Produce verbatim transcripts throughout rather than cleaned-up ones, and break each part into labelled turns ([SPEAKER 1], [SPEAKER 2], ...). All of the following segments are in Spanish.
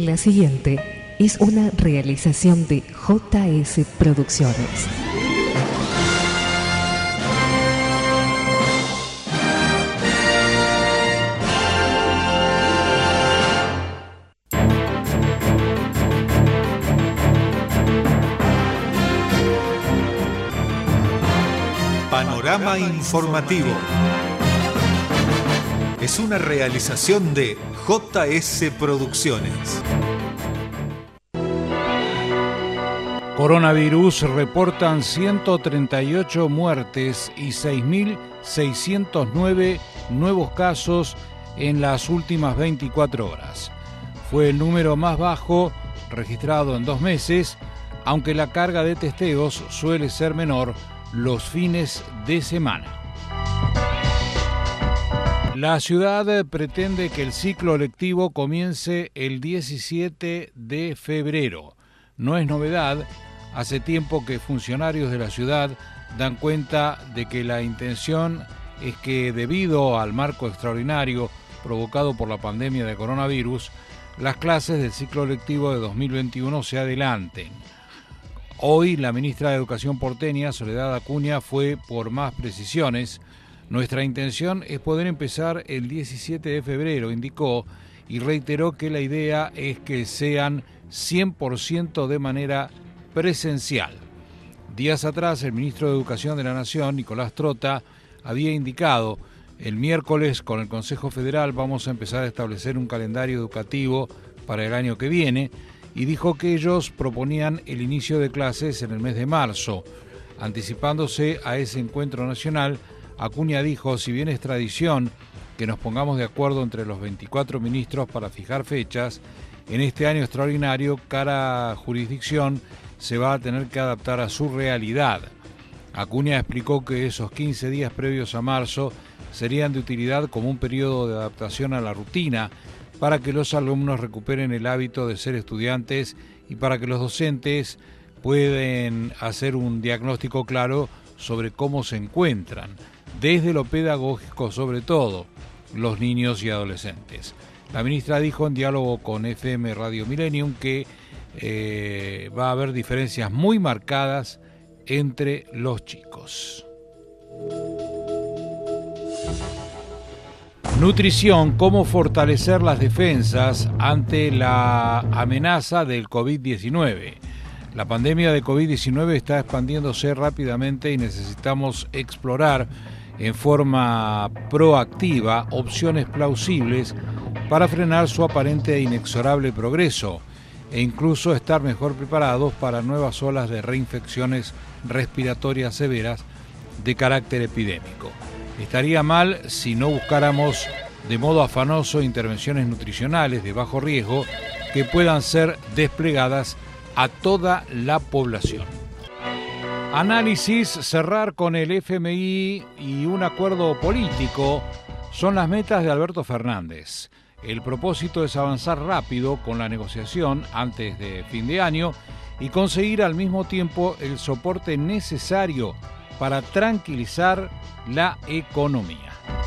[SPEAKER 1] La siguiente es una realización de J S Producciones.
[SPEAKER 2] Panorama informativo. Es una realización de J S Producciones.
[SPEAKER 3] Coronavirus: reportan ciento treinta y ocho muertes y seis mil seiscientos nueve nuevos casos en las últimas veinticuatro horas. Fue el número más bajo registrado en dos meses, aunque la carga de testeos suele ser menor los fines de semana. La ciudad pretende que el ciclo lectivo comience el diecisiete de febrero. No es novedad, hace tiempo que funcionarios de la ciudad dan cuenta de que la intención es que, debido al marco extraordinario provocado por la pandemia de coronavirus, las clases del ciclo lectivo de dos mil veintiuno se adelanten. Hoy la ministra de Educación porteña, Soledad Acuña, fue por más precisiones. Nuestra intención es poder empezar el diecisiete de febrero, indicó, y reiteró que la idea es que sean cien por ciento de manera presencial. Días atrás, el ministro de Educación de la Nación, Nicolás Trota, había indicado: el miércoles con el Consejo Federal vamos a empezar a establecer un calendario educativo para el año que viene, y dijo que ellos proponían el inicio de clases en el mes de marzo. Anticipándose a ese encuentro nacional, Acuña dijo: si bien es tradición que nos pongamos de acuerdo entre los veinticuatro ministros para fijar fechas, en este año extraordinario, cada jurisdicción se va a tener que adaptar a su realidad. Acuña explicó que esos quince días previos a marzo serían de utilidad como un periodo de adaptación a la rutina, para que los alumnos recuperen el hábito de ser estudiantes y para que los docentes puedan hacer un diagnóstico claro sobre cómo se encuentran, desde lo pedagógico sobre todo, los niños y adolescentes. La ministra dijo en diálogo con F M Radio Millennium que eh, va a haber diferencias muy marcadas entre los chicos. Nutrición: cómo fortalecer las defensas ante la amenaza del COVID diecinueve. La pandemia de COVID diecinueve está expandiéndose rápidamente y necesitamos explorar en forma proactiva opciones plausibles para frenar su aparente e inexorable progreso e incluso estar mejor preparados para nuevas olas de reinfecciones respiratorias severas de carácter epidémico. Estaría mal si no buscáramos de modo afanoso intervenciones nutricionales de bajo riesgo que puedan ser desplegadas a toda la población. Análisis: cerrar con el F M I y un acuerdo político son las metas de Alberto Fernández. El propósito es avanzar rápido con la negociación antes de fin de año y conseguir al mismo tiempo el soporte necesario para tranquilizar la economía.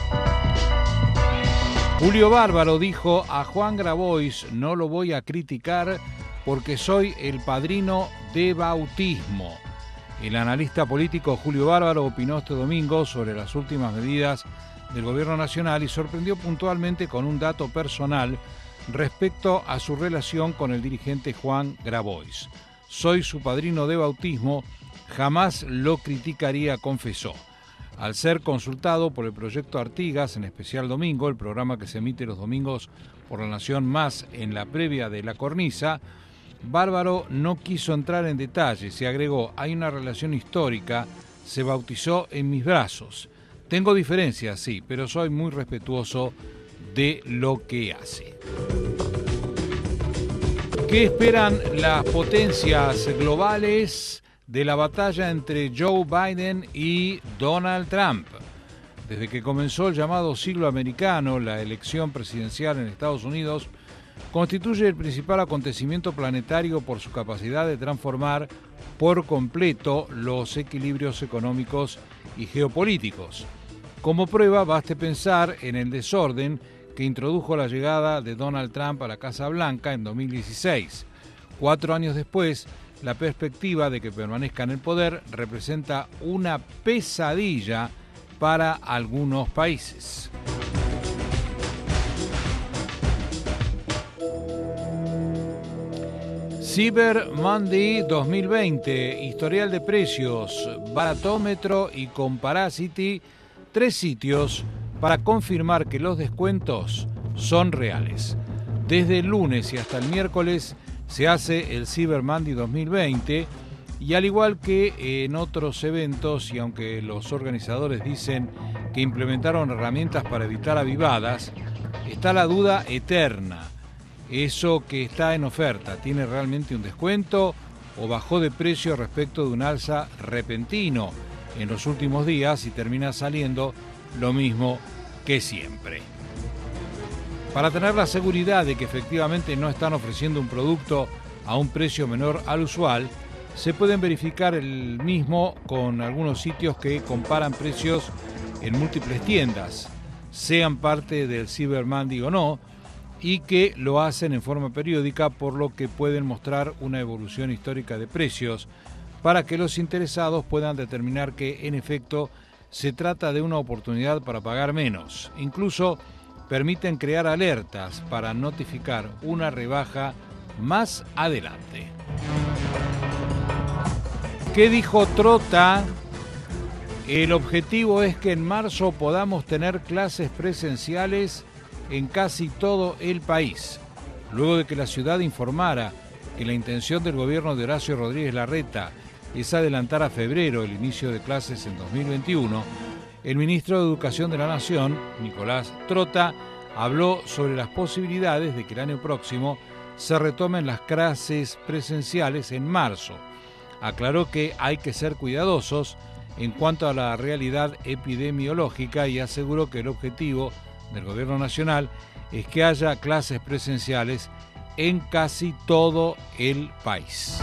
[SPEAKER 3] Julio Bárbaro dijo: a Juan Grabois no lo voy a criticar porque soy el padrino de bautismo. El analista político Julio Bárbaro opinó este domingo sobre las últimas medidas del gobierno nacional y sorprendió puntualmente con un dato personal respecto a su relación con el dirigente Juan Grabois. Soy su padrino de bautismo, jamás lo criticaría, confesó. Al ser consultado por el proyecto Artigas, en Especial Domingo, el programa que se emite los domingos por La Nación más en la previa de La Cornisa, Bárbaro no quiso entrar en detalles y agregó: hay una relación histórica, se bautizó en mis brazos. Tengo diferencias, sí, pero soy muy respetuoso de lo que hace. ¿Qué esperan las potencias globales de la batalla entre Joe Biden y Donald Trump? Desde que comenzó el llamado siglo americano, la elección presidencial en Estados Unidos constituye el principal acontecimiento planetario por su capacidad de transformar por completo los equilibrios económicos y geopolíticos. Como prueba, baste pensar en el desorden que introdujo la llegada de Donald Trump a la Casa Blanca en dos mil dieciséis. Cuatro años después, la perspectiva de que permanezca en el poder representa una pesadilla para algunos países. Cyber Monday dos mil veinte, historial de precios, baratómetro y Comparacity, tres sitios para confirmar que los descuentos son reales. Desde el lunes y hasta el miércoles se hace el Cyber Monday dos mil veinte y al igual que en otros eventos, y aunque los organizadores dicen que implementaron herramientas para evitar avivadas, está la duda eterna. ¿Eso que está en oferta tiene realmente un descuento o bajó de precio respecto de un alza repentino en los últimos días y termina saliendo lo mismo que siempre? Para tener la seguridad de que efectivamente no están ofreciendo un producto a un precio menor al usual, se pueden verificar el mismo con algunos sitios que comparan precios en múltiples tiendas, sean parte del Cyber Monday o no, y que lo hacen en forma periódica, por lo que pueden mostrar una evolución histórica de precios para que los interesados puedan determinar que en efecto se trata de una oportunidad para pagar menos. Incluso permiten crear alertas para notificar una rebaja más adelante. ¿Qué dijo Trota? El objetivo es que en marzo podamos tener clases presenciales en casi todo el país, luego de que la ciudad informara que la intención del gobierno de Horacio Rodríguez Larreta es adelantar a febrero el inicio de clases en dos mil veintiuno, el ministro de Educación de la Nación, Nicolás Trota, habló sobre las posibilidades de que el año próximo se retomen las clases presenciales en marzo. Aclaró que hay que ser cuidadosos en cuanto a la realidad epidemiológica y aseguró que el objetivo del gobierno nacional es que haya clases presenciales en casi todo el país.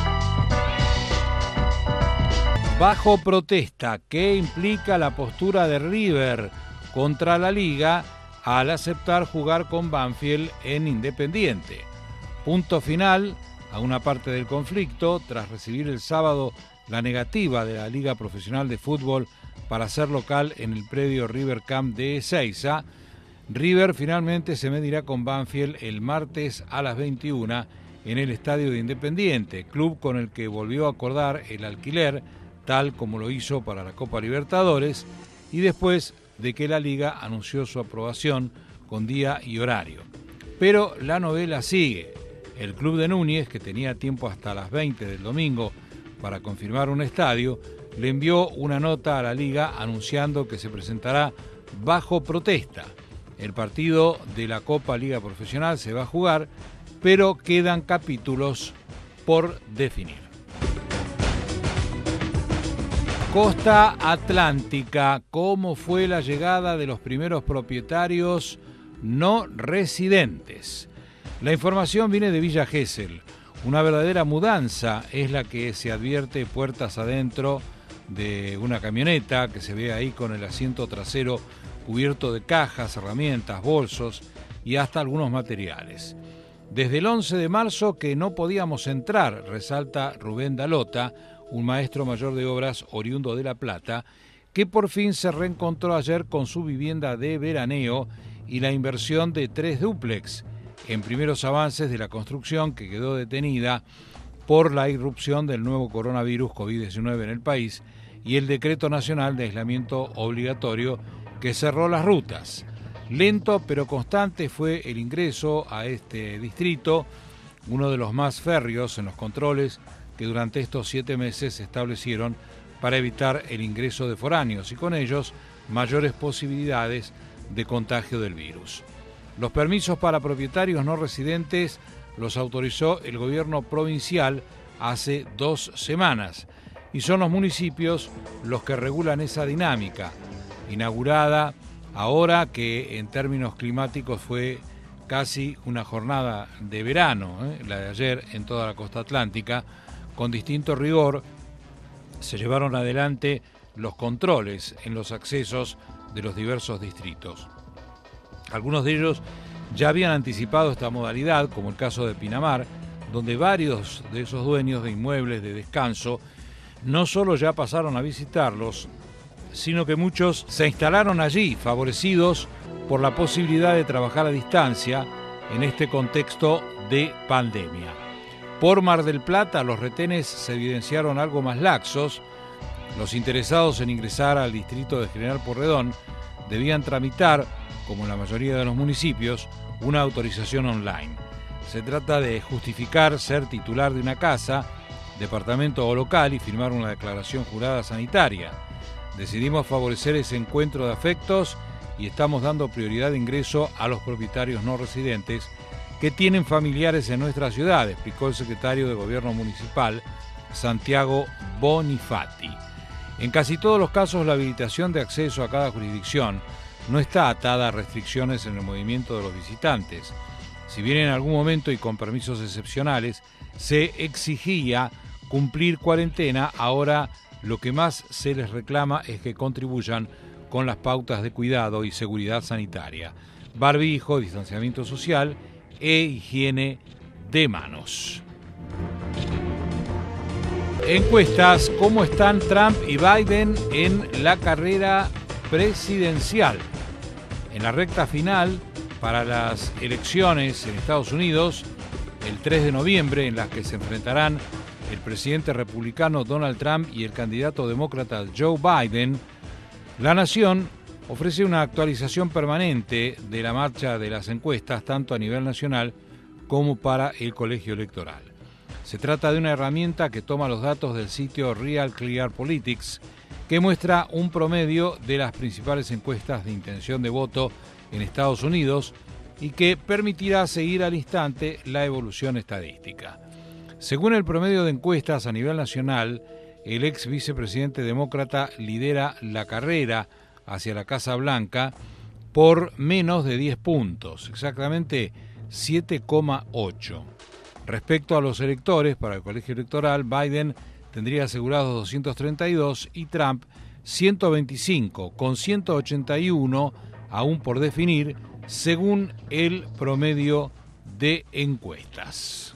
[SPEAKER 3] Bajo protesta, ¿qué implica la postura de River contra la Liga al aceptar jugar con Banfield en Independiente? Punto final a una parte del conflicto tras recibir el sábado la negativa de la Liga Profesional de Fútbol para ser local en el predio River Camp de Ezeiza. River finalmente se medirá con Banfield el martes a las veintiuna en el Estadio de Independiente, club con el que volvió a acordar el alquiler, tal como lo hizo para la Copa Libertadores, y después de que la Liga anunció su aprobación con día y horario. Pero la novela sigue. El club de Núñez, que tenía tiempo hasta las veinte del domingo para confirmar un estadio, le envió una nota a la Liga anunciando que se presentará bajo protesta. El partido de la Copa Liga Profesional se va a jugar, pero quedan capítulos por definir. Costa Atlántica, ¿cómo fue la llegada de los primeros propietarios no residentes? La información viene de Villa Gesell. Una verdadera mudanza es la que se advierte puertas adentro de una camioneta que se ve ahí con el asiento trasero cubierto de cajas, herramientas, bolsos y hasta algunos materiales. Desde el once de marzo que no podíamos entrar, resalta Rubén Dalota, un maestro mayor de obras oriundo de La Plata, que por fin se reencontró ayer con su vivienda de veraneo y la inversión de tres dúplex, en primeros avances de la construcción que quedó detenida por la irrupción del nuevo coronavirus COVID diecinueve en el país y el decreto nacional de aislamiento obligatorio que cerró las rutas. Lento pero constante fue el ingreso a este distrito, uno de los más férreos en los controles que durante estos siete meses se establecieron para evitar el ingreso de foráneos y con ellos mayores posibilidades de contagio del virus. Los permisos para propietarios no residentes los autorizó el gobierno provincial hace dos semanas y son los municipios los que regulan esa dinámica, inaugurada ahora que en términos climáticos fue casi una jornada de verano, ¿eh? la de ayer en toda la costa atlántica. Con distinto rigor se llevaron adelante los controles en los accesos de los diversos distritos. Algunos de ellos ya habían anticipado esta modalidad, como el caso de Pinamar, donde varios de esos dueños de inmuebles de descanso no solo ya pasaron a visitarlos, sino que muchos se instalaron allí, favorecidos por la posibilidad de trabajar a distancia en este contexto de pandemia. Por Mar del Plata, los retenes se evidenciaron algo más laxos. Los interesados en ingresar al distrito de General Porredón debían tramitar, como en la mayoría de los municipios, una autorización online. Se trata de justificar ser titular de una casa, departamento o local y firmar una declaración jurada sanitaria. Decidimos favorecer ese encuentro de afectos y estamos dando prioridad de ingreso a los propietarios no residentes que tienen familiares en nuestra ciudad, explicó el secretario de Gobierno Municipal, Santiago Bonifati. En casi todos los casos, la habilitación de acceso a cada jurisdicción no está atada a restricciones en el movimiento de los visitantes. Si bien en algún momento y con permisos excepcionales se exigía cumplir cuarentena, ahora lo que más se les reclama es que contribuyan con las pautas de cuidado y seguridad sanitaria, barbijo, distanciamiento social e higiene de manos. Encuestas: ¿cómo están Trump y Biden en la carrera presidencial? En la recta final para las elecciones en Estados Unidos, el tres de noviembre, en las que se enfrentarán el presidente republicano Donald Trump y el candidato demócrata Joe Biden, La Nación ofrece una actualización permanente de la marcha de las encuestas, tanto a nivel nacional como para el colegio electoral. Se trata de una herramienta que toma los datos del sitio Real Clear Politics, que muestra un promedio de las principales encuestas de intención de voto en Estados Unidos y que permitirá seguir al instante la evolución estadística. Según el promedio de encuestas a nivel nacional, el ex vicepresidente demócrata lidera la carrera hacia la Casa Blanca por menos de diez puntos, exactamente siete coma ocho. Respecto a los electores, para el colegio electoral, Biden tendría asegurados doscientos treinta y dos y Trump ciento veinticinco, con ciento ochenta y uno aún por definir, según el promedio de encuestas.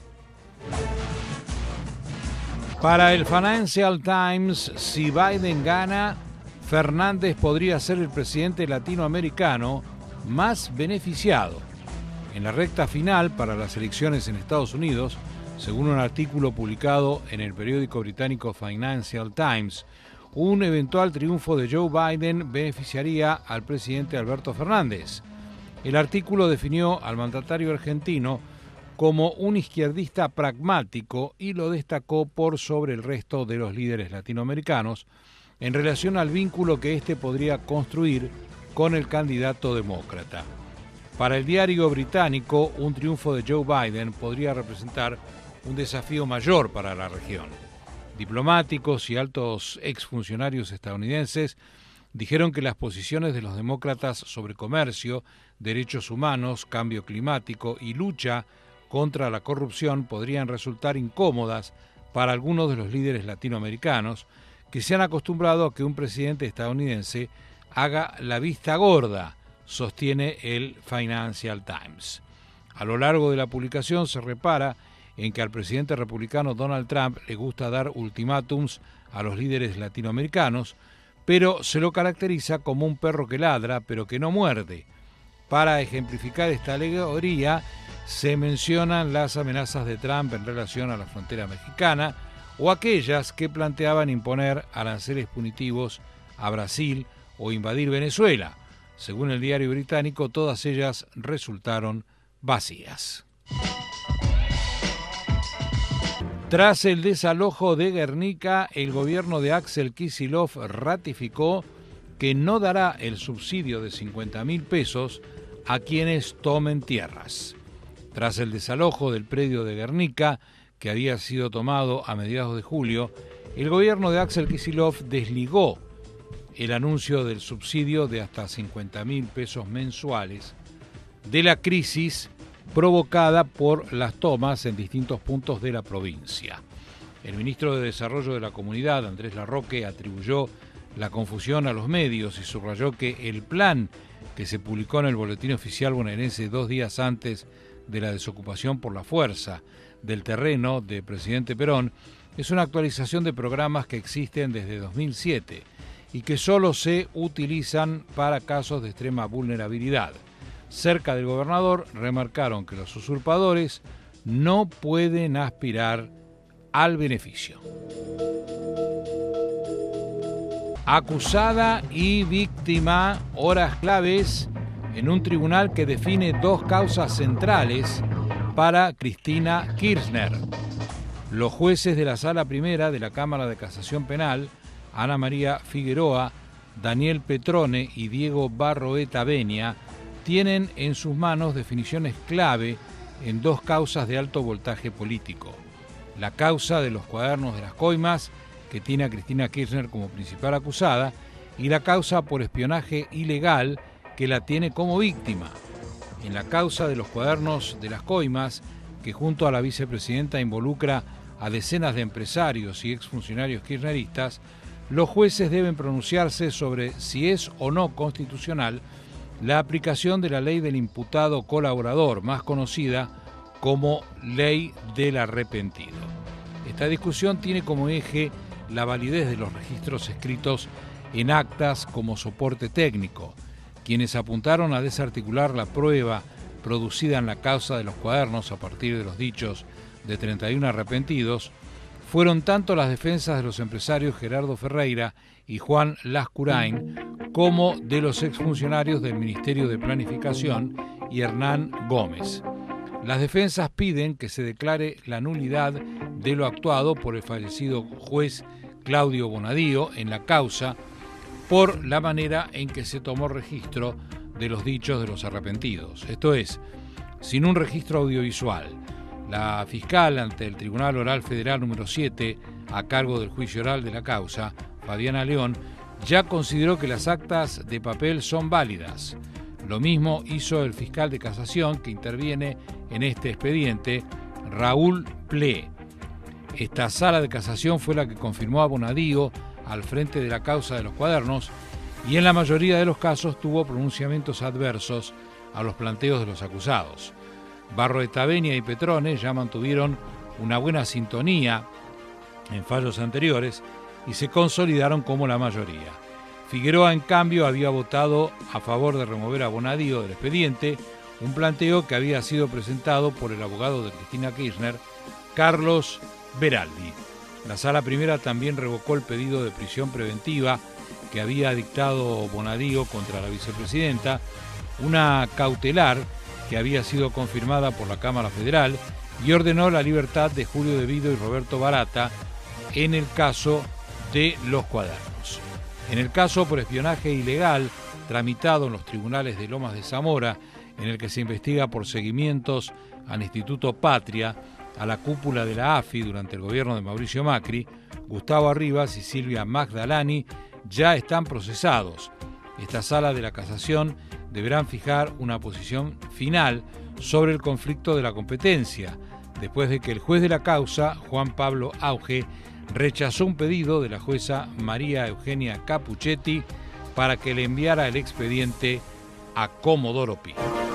[SPEAKER 3] Para el Financial Times, si Biden gana, Fernández podría ser el presidente latinoamericano más beneficiado. En la recta final para las elecciones en Estados Unidos, según un artículo publicado en el periódico británico Financial Times, un eventual triunfo de Joe Biden beneficiaría al presidente Alberto Fernández. El artículo definió al mandatario argentino como un izquierdista pragmático y lo destacó por sobre el resto de los líderes latinoamericanos en relación al vínculo que éste podría construir con el candidato demócrata. Para el diario británico, un triunfo de Joe Biden podría representar un desafío mayor para la región. Diplomáticos y altos exfuncionarios estadounidenses dijeron que las posiciones de los demócratas sobre comercio, derechos humanos, cambio climático y lucha contra la corrupción podrían resultar incómodas para algunos de los líderes latinoamericanos que se han acostumbrado a que un presidente estadounidense haga la vista gorda, sostiene el Financial Times. A lo largo de la publicación se repara en que al presidente republicano Donald Trump le gusta dar ultimátums a los líderes latinoamericanos, pero se lo caracteriza como un perro que ladra pero que no muerde. Para ejemplificar esta alegoría, se mencionan las amenazas de Trump en relación a la frontera mexicana o aquellas que planteaban imponer aranceles punitivos a Brasil o invadir Venezuela. Según el diario británico, todas ellas resultaron vacías. Tras el desalojo de Guernica, el gobierno de Axel Kicillof ratificó que no dará el subsidio de cincuenta mil pesos a quienes tomen tierras. Tras el desalojo del predio de Guernica, que había sido tomado a mediados de julio, el gobierno de Axel Kicillof desligó el anuncio del subsidio de hasta cincuenta mil pesos mensuales de la crisis provocada por las tomas en distintos puntos de la provincia. El ministro de Desarrollo de la Comunidad, Andrés Larroque, atribuyó la confusión a los medios y subrayó que el plan que se publicó en el Boletín Oficial Bonaerense dos días antes de la desocupación por la fuerza del terreno de presidente Perón, es una actualización de programas que existen desde dos mil siete y que solo se utilizan para casos de extrema vulnerabilidad. Cerca del gobernador remarcaron que los usurpadores no pueden aspirar al beneficio. Acusada y víctima, horas claves en un tribunal que define dos causas centrales para Cristina Kirchner. Los jueces de la Sala Primera de la Cámara de Casación Penal, Ana María Figueroa, Daniel Petrone y Diego Barroeta Benia, tienen en sus manos definiciones clave en dos causas de alto voltaje político. La causa de los cuadernos de las coimas, que tiene a Cristina Kirchner como principal acusada, y la causa por espionaje ilegal, que la tiene como víctima. En la causa de los cuadernos de las coimas, que junto a la vicepresidenta involucra a decenas de empresarios y exfuncionarios kirchneristas, los jueces deben pronunciarse sobre si es o no constitucional la aplicación de la ley del imputado colaborador, más conocida como ley del arrepentido. Esta discusión tiene como eje la validez de los registros escritos en actas como soporte técnico. Quienes apuntaron a desarticular la prueba producida en la causa de los cuadernos a partir de los dichos de treinta y uno arrepentidos fueron tanto las defensas de los empresarios Gerardo Ferreira y Juan Lascurain como de los exfuncionarios del Ministerio de Planificación y Hernán Gómez. Las defensas piden que se declare la nulidad de lo actuado por el fallecido juez Claudio Bonadío en la causa por la manera en que se tomó registro de los dichos de los arrepentidos, esto es, sin un registro audiovisual. La fiscal ante el Tribunal Oral Federal número siete, a cargo del juicio oral de la causa, Fabiana León, ya consideró que las actas de papel son válidas. Lo mismo hizo el fiscal de casación que interviene en este expediente, Raúl Ple. Esta sala de casación fue la que confirmó a Bonadío al frente de la causa de los cuadernos y en la mayoría de los casos tuvo pronunciamientos adversos a los planteos de los acusados. Barroeta Benia y Petrone ya mantuvieron una buena sintonía en fallos anteriores y se consolidaron como la mayoría. Figueroa, en cambio, había votado a favor de remover a Bonadío del expediente, un planteo que había sido presentado por el abogado de Cristina Kirchner, Carlos Beraldi. La Sala Primera también revocó el pedido de prisión preventiva que había dictado Bonadío contra la vicepresidenta, una cautelar que había sido confirmada por la Cámara Federal, y ordenó la libertad de Julio De Vido y Roberto Barata en el caso de los cuadernos. En el caso por espionaje ilegal, tramitado en los tribunales de Lomas de Zamora, en el que se investiga por seguimientos al Instituto Patria, a la cúpula de la A F I durante el gobierno de Mauricio Macri, Gustavo Arribas y Silvia Magdalani ya están procesados. Esta sala de la casación deberán fijar una posición final sobre el conflicto de la competencia, después de que el juez de la causa, Juan Pablo Auge, rechazó un pedido de la jueza María Eugenia Capuchetti para que le enviara el expediente a Comodoro Pi.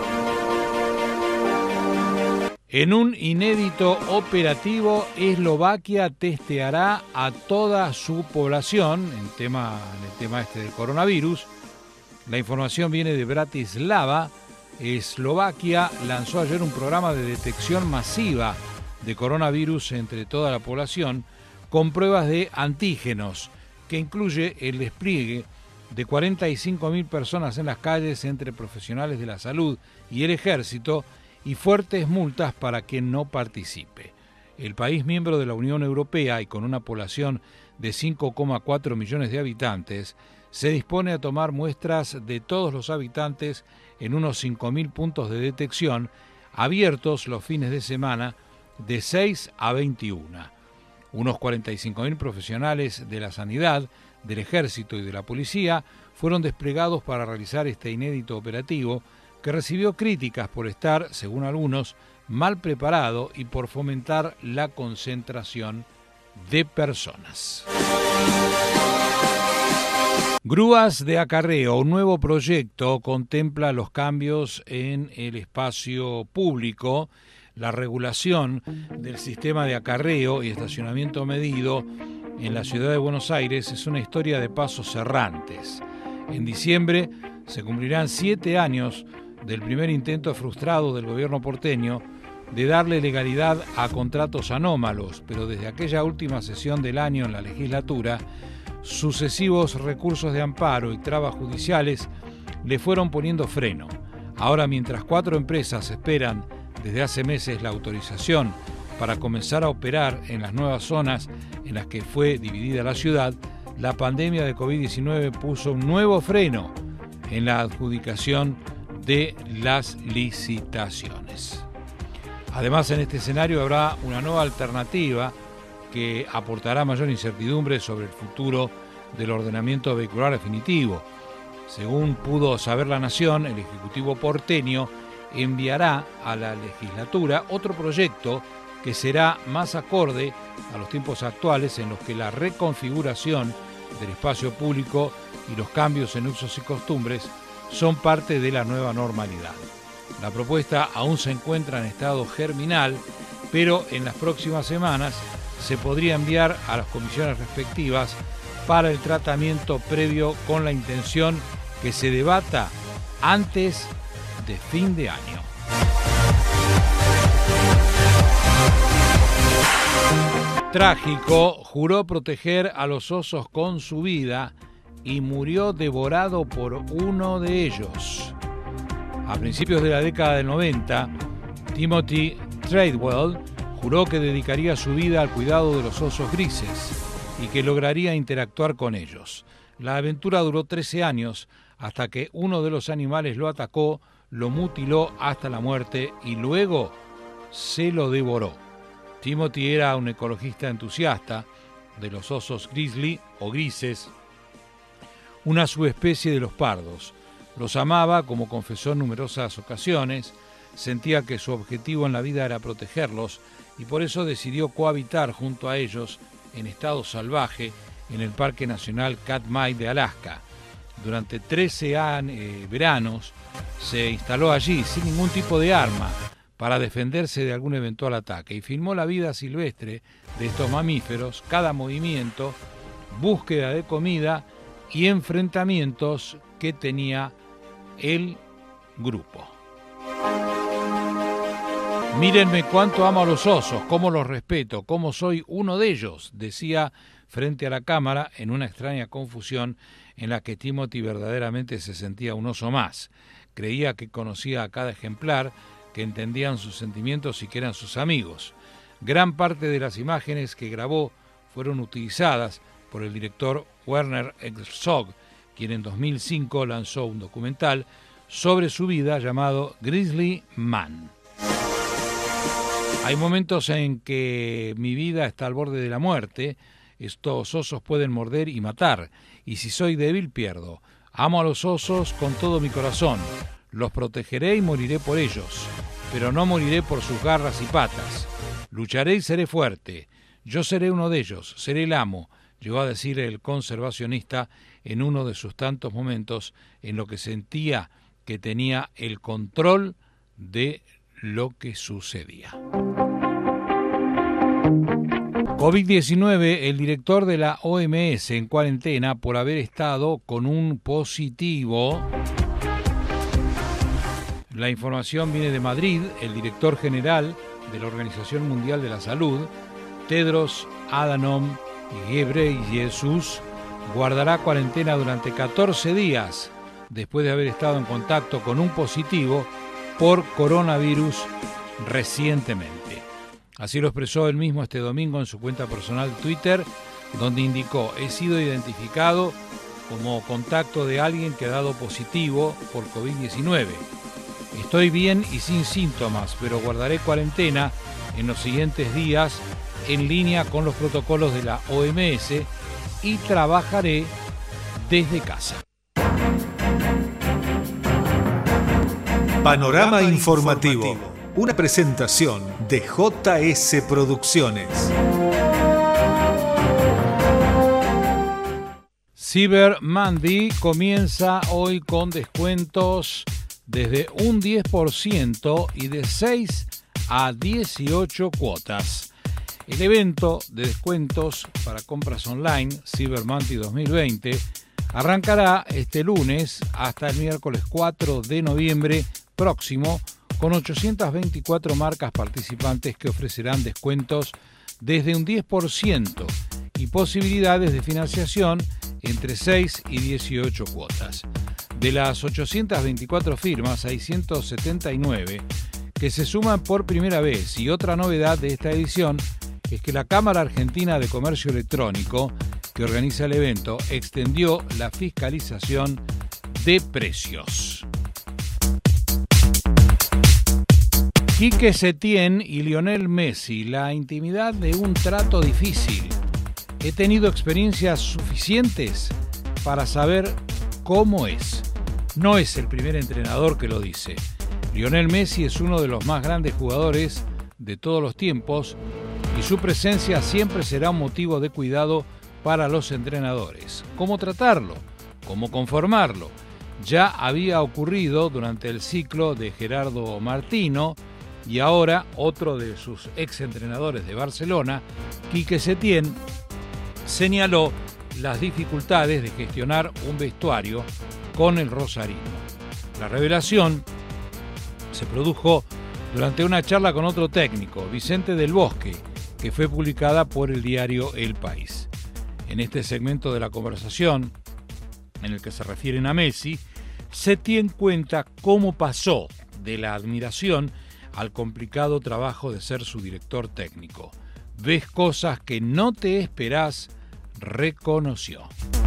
[SPEAKER 3] En un inédito operativo, Eslovaquia testeará a toda su población en, tema, en el tema este del coronavirus. La información viene de Bratislava. Eslovaquia lanzó ayer un programa de detección masiva de coronavirus entre toda la población con pruebas de antígenos, que incluye el despliegue de cuarenta y cinco mil personas en las calles entre profesionales de la salud y el ejército y fuertes multas para quien no participe. El país miembro de la Unión Europea y con una población de cinco coma cuatro millones de habitantes se dispone a tomar muestras de todos los habitantes en unos cinco mil puntos de detección abiertos los fines de semana de seis a veintiuna. Unos cuarenta y cinco mil profesionales de la sanidad, del ejército y de la policía fueron desplegados para realizar este inédito operativo que recibió críticas por estar, según algunos, mal preparado y por fomentar la concentración de personas. Grúas de acarreo, un nuevo proyecto contempla los cambios en el espacio público, la regulación del sistema de acarreo y estacionamiento medido en la ciudad de Buenos Aires es una historia de pasos errantes. En diciembre se cumplirán siete años del primer intento frustrado del gobierno porteño de darle legalidad a contratos anómalos, pero desde aquella última sesión del año en la legislatura, sucesivos recursos de amparo y trabas judiciales le fueron poniendo freno. Ahora, mientras cuatro empresas esperan desde hace meses la autorización para comenzar a operar en las nuevas zonas en las que fue dividida la ciudad, la pandemia de covid diecinueve puso un nuevo freno en la adjudicación de las licitaciones. Además, en este escenario habrá una nueva alternativa que aportará mayor incertidumbre sobre el futuro del ordenamiento vehicular definitivo. Según pudo saber La Nación, el Ejecutivo porteño enviará a la legislatura otro proyecto que será más acorde a los tiempos actuales en los que la reconfiguración del espacio público y los cambios en usos y costumbres son parte de la nueva normalidad. La propuesta aún se encuentra en estado germinal, pero en las próximas semanas se podría enviar a las comisiones respectivas para el tratamiento previo con la intención que se debata antes de fin de año. Trágico, juró proteger a los osos con su vida y murió devorado por uno de ellos. A principios de la década del noventa, Timothy Treadwell juró que dedicaría su vida al cuidado de los osos grises y que lograría interactuar con ellos. La aventura duró trece años hasta que uno de los animales lo atacó, lo mutiló hasta la muerte y luego se lo devoró. Timothy era un ecologista entusiasta de los osos grizzly o grises, una subespecie de los pardos. Los amaba, como confesó en numerosas ocasiones, sentía que su objetivo en la vida era protegerlos y por eso decidió cohabitar junto a ellos en estado salvaje en el Parque Nacional Katmai de Alaska. Durante trece años, eh, veranos se instaló allí sin ningún tipo de arma para defenderse de algún eventual ataque y filmó la vida silvestre de estos mamíferos, cada movimiento, búsqueda de comida y enfrentamientos que tenía el grupo. Mírenme cuánto amo a los osos, cómo los respeto, cómo soy uno de ellos, decía frente a la cámara en una extraña confusión en la que Timothy verdaderamente se sentía un oso más. Creía que conocía a cada ejemplar, que entendían sus sentimientos y que eran sus amigos. Gran parte de las imágenes que grabó fueron utilizadas por el director Werner Herzog, quien en dos mil cinco lanzó un documental sobre su vida llamado Grizzly Man. Hay momentos en que mi vida está al borde de la muerte. Estos osos pueden morder y matar, y si soy débil pierdo. Amo a los osos con todo mi corazón. Los protegeré y moriré por ellos, pero no moriré por sus garras y patas. Lucharé y seré fuerte. Yo seré uno de ellos, seré el amo, llegó a decir el conservacionista en uno de sus tantos momentos en lo que sentía que tenía el control de lo que sucedía. covid diecinueve, el director de la O M S en cuarentena por haber estado con un positivo. La información viene de Madrid. El director general de la Organización Mundial de la Salud, Tedros Adhanom Ghebreyesus, guardará cuarentena durante catorce días después de haber estado en contacto con un positivo por coronavirus recientemente. Así lo expresó él mismo este domingo en su cuenta personal Twitter, donde indicó: he sido identificado como contacto de alguien que ha dado positivo por covid diecinueve. Estoy bien y sin síntomas, pero guardaré cuarentena en los siguientes días en línea con los protocolos de la O M S y trabajaré desde casa.
[SPEAKER 2] Panorama informativo, una presentación de J S Producciones.
[SPEAKER 3] Cyber Monday comienza hoy con descuentos desde un diez por ciento y de seis a dieciocho cuotas. El evento de descuentos para compras online, Cyber Monday dos mil veinte, arrancará este lunes hasta el miércoles cuatro de noviembre próximo, con ochocientas veinticuatro marcas participantes que ofrecerán descuentos desde un diez por ciento y posibilidades de financiación entre seis y dieciocho cuotas. De las ochocientas veinticuatro firmas, hay ciento setenta y nueve que se suman por primera vez, y otra novedad de esta edición es que la Cámara Argentina de Comercio Electrónico, que organiza el evento, extendió la fiscalización de precios. Quique Setién y Lionel Messi, la intimidad de un trato difícil. He tenido experiencias suficientes para saber cómo es. No es el primer entrenador que lo dice. Lionel Messi es uno de los más grandes jugadores de todos los tiempos y su presencia siempre será un motivo de cuidado para los entrenadores. ¿Cómo tratarlo? ¿Cómo conformarlo? Ya había ocurrido durante el ciclo de Gerardo Martino, y ahora otro de sus exentrenadores de Barcelona, Quique Setién, señaló las dificultades de gestionar un vestuario con el rosarino. La revelación se produjo durante una charla con otro técnico, Vicente del Bosque, que fue publicada por el diario El País. En este segmento de la conversación, en el que se refieren a Messi, Setién cuenta cómo pasó de la admiración al complicado trabajo de ser su director técnico. Ves cosas que no te esperás, reconoció.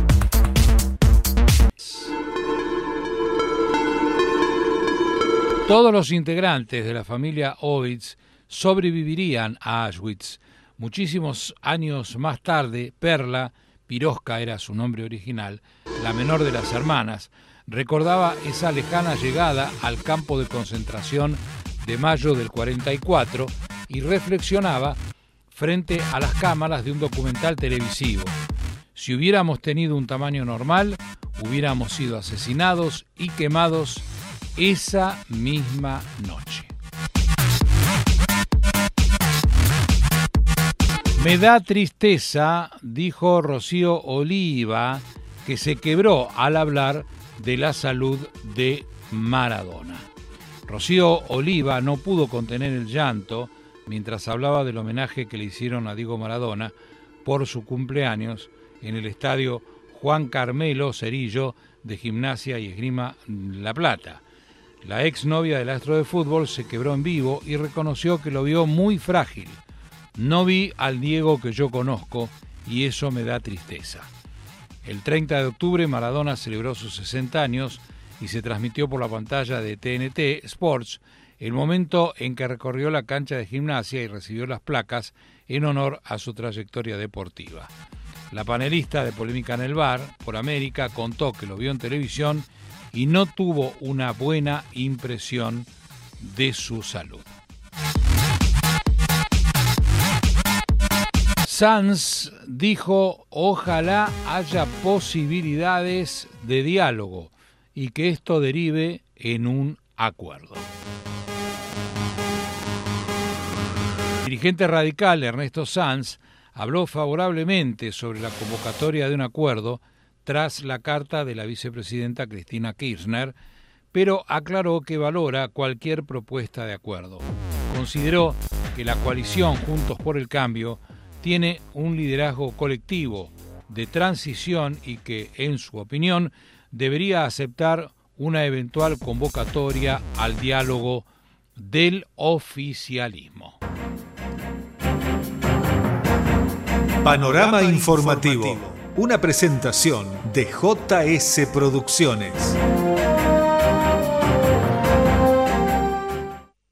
[SPEAKER 3] Todos los integrantes de la familia Ovitz sobrevivirían a Auschwitz. Muchísimos años más tarde, Perla, Piroska era su nombre original, la menor de las hermanas, recordaba esa lejana llegada al campo de concentración de mayo del cuarenta y cuatro y reflexionaba frente a las cámaras de un documental televisivo. Si hubiéramos tenido un tamaño normal, hubiéramos sido asesinados y quemados esa misma noche. Me da tristeza, dijo Rocío Oliva, que se quebró al hablar de la salud de Maradona. Rocío Oliva no pudo contener el llanto mientras hablaba del homenaje que le hicieron a Diego Maradona por su cumpleaños en el estadio Juan Carmelo Cerillo de Gimnasia y Esgrima La Plata. La exnovia del astro de fútbol se quebró en vivo y reconoció que lo vio muy frágil. No vi al Diego que yo conozco y eso me da tristeza. El treinta de octubre Maradona celebró sus sesenta años y se transmitió por la pantalla de T N T Sports el momento en que recorrió la cancha de Gimnasia y recibió las placas en honor a su trayectoria deportiva. La panelista de Polémica en el Bar, por América, contó que lo vio en televisión y no tuvo una buena impresión de su salud. Sanz dijo: ojalá haya posibilidades de diálogo y que esto derive en un acuerdo. El dirigente radical Ernesto Sanz habló favorablemente sobre la convocatoria de un acuerdo tras la carta de la vicepresidenta Cristina Kirchner, pero aclaró que valora cualquier propuesta de acuerdo. Consideró que la coalición Juntos por el Cambio tiene un liderazgo colectivo de transición y que, en su opinión, debería aceptar una eventual convocatoria al diálogo del oficialismo.
[SPEAKER 2] Panorama informativo, una presentación de J S Producciones.